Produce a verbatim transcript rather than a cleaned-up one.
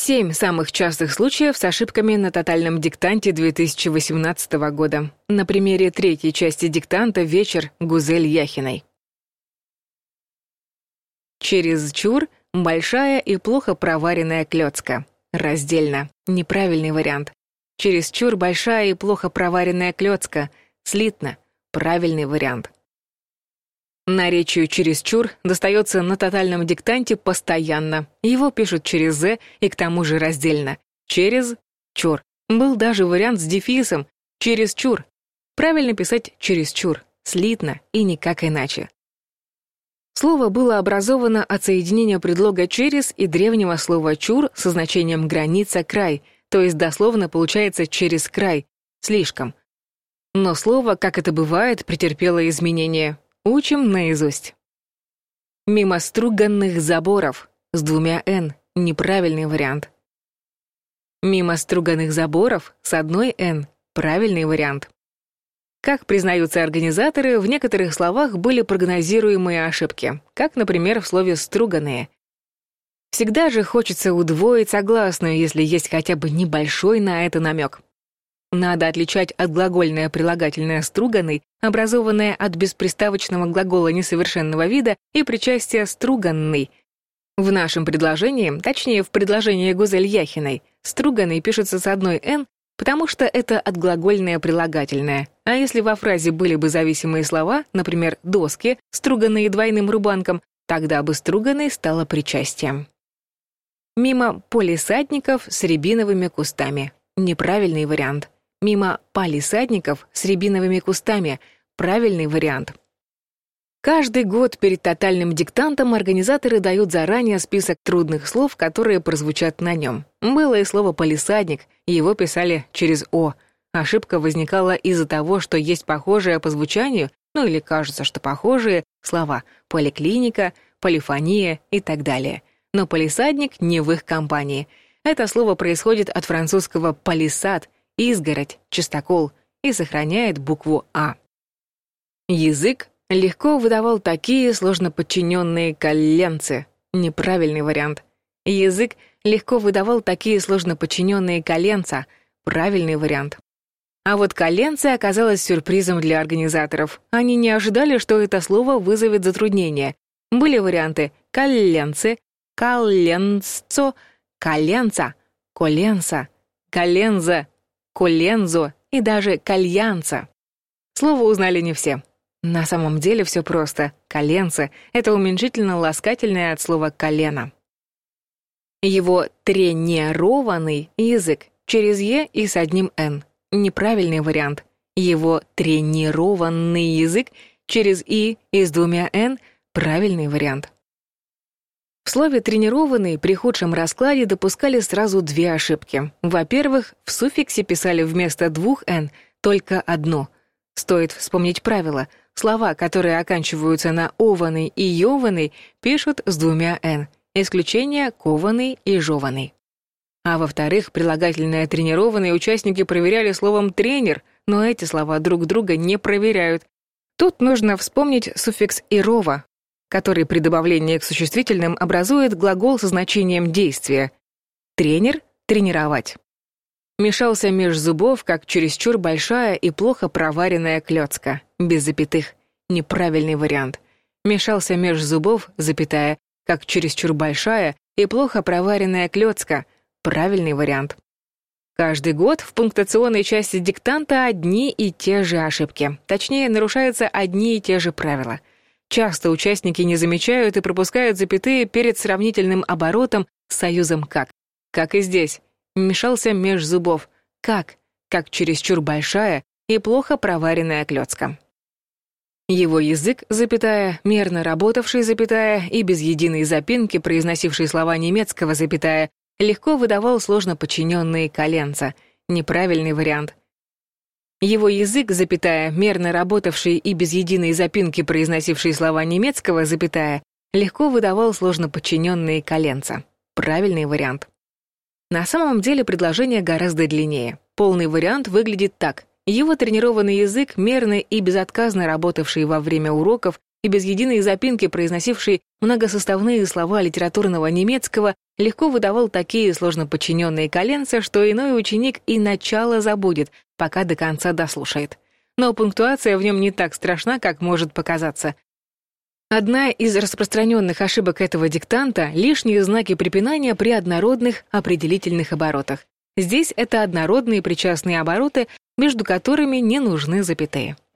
Семь самых частых случаев с ошибками на тотальном диктанте две тысячи восемнадцатого года. На примере третьей части диктанта «Вечер» Гузель Яхиной. Чересчур – большая и плохо проваренная клёцка. Раздельно. Неправильный вариант. Чересчур большая и плохо проваренная клёцка. Слитно. Правильный вариант. Наречию «чересчур» достается на тотальном диктанте постоянно. Его пишут через «з» и к тому же раздельно. Через чур. Был даже вариант с дефисом «чересчур». Правильно писать «чересчур», слитно и никак иначе. Слово было образовано от соединения предлога «через» и древнего слова «чур» со значением «граница», «край», то есть дословно получается «через край», «слишком». Но слово, как это бывает, претерпело изменения. Учим наизусть. Мимо струганных заборов с двумя «н» — неправильный вариант. Мимо струганных заборов с одной «н» — правильный вариант. Как признаются организаторы, в некоторых словах были прогнозируемые ошибки, как, например, в слове «струганные». Всегда же хочется удвоить согласную, если есть хотя бы небольшой на это намек. Надо отличать отглагольное прилагательное «струганный», образованное от бесприставочного глагола несовершенного вида, и причастие «струганный». В нашем предложении, точнее, в предложении Гузель Яхиной, «струганный» пишется с одной «н», потому что это отглагольное прилагательное. А если во фразе были бы зависимые слова, например, «доски», струганные двойным рубанком, тогда бы «струганный» стало причастием. Мимо палисадников с рябиновыми кустами. Неправильный вариант. Мимо палисадников с рябиновыми кустами. Правильный вариант. Каждый год перед тотальным диктантом организаторы дают заранее список трудных слов, которые прозвучат на нем. Было и слово «палисадник», его писали через «о». Ошибка возникала из-за того, что есть похожие по звучанию, ну или кажется, что похожие, слова «поликлиника», «полифония» и так далее. Но палисадник не в их компании. Это слово происходит от французского «палисад», изгородь, чистокол, и сохраняет букву «а». Язык легко выдавал такие сложноподчиненные коленцы. Неправильный вариант. Язык легко выдавал такие сложноподчиненные коленца. Правильный вариант. А вот коленцы оказалось сюрпризом для организаторов. Они не ожидали, что это слово вызовет затруднение. Были варианты коленцы, коленцо, коленца, коленца, коленза, колензо и даже кальянца. Слово узнали не все. На самом деле все просто. Коленце — это уменьшительно-ласкательное от слова «колено». Его тренированный язык через «е» и с одним «н». Неправильный вариант. Его тренированный язык через «и» и с двумя «н». Правильный вариант. В слове «тренированный» при худшем раскладе допускали сразу две ошибки. Во-первых, в суффиксе писали вместо двух «н» только одно. Стоит вспомнить правило. Слова, которые оканчиваются на «ованый» и «ёваный», пишут с двумя «н». Исключение «кованый» и «жёваный». А во-вторых, прилагательное «тренированный» участники проверяли словом «тренер», но эти слова друг друга не проверяют. Тут нужно вспомнить суффикс «ирова», который при добавлении к существительным образует глагол со значением действия. Тренер — тренировать. Мешался меж зубов, как чересчур большая и плохо проваренная клёцка. Без запятых. Неправильный вариант. Мешался меж зубов, запятая, как чересчур большая и плохо проваренная клёцка. Правильный вариант. Каждый год в пунктуационной части диктанта одни и те же ошибки. Точнее, нарушаются одни и те же правила. Часто участники не замечают и пропускают запятые перед сравнительным оборотом с союзом «как». Как и здесь. Мешался меж зубов. Как? Как чересчур большая и плохо проваренная клёцка. Его язык, запятая, мерно работавший, запятая, и без единой запинки произносивший слова немецкого, запятая, легко выдавал сложно подчиненные коленца. Неправильный вариант. Его язык, запятая, мерно работавший и без единой запинки произносивший слова немецкого, запятая, легко выдавал сложно подчиненные коленца. Правильный вариант. На самом деле предложение гораздо длиннее. Полный вариант выглядит так. Его тренированный язык, мерно и безотказно работавший во время уроков, и без единой запинки произносивший многосоставные слова литературного немецкого, легко выдавал такие сложно подчиненные коленца, что иной ученик и начало забудет, пока до конца дослушает. Но пунктуация в нем не так страшна, как может показаться. Одна из распространенных ошибок этого диктанта — лишние знаки препинания при однородных определительных оборотах. Здесь это однородные причастные обороты, между которыми не нужны запятые.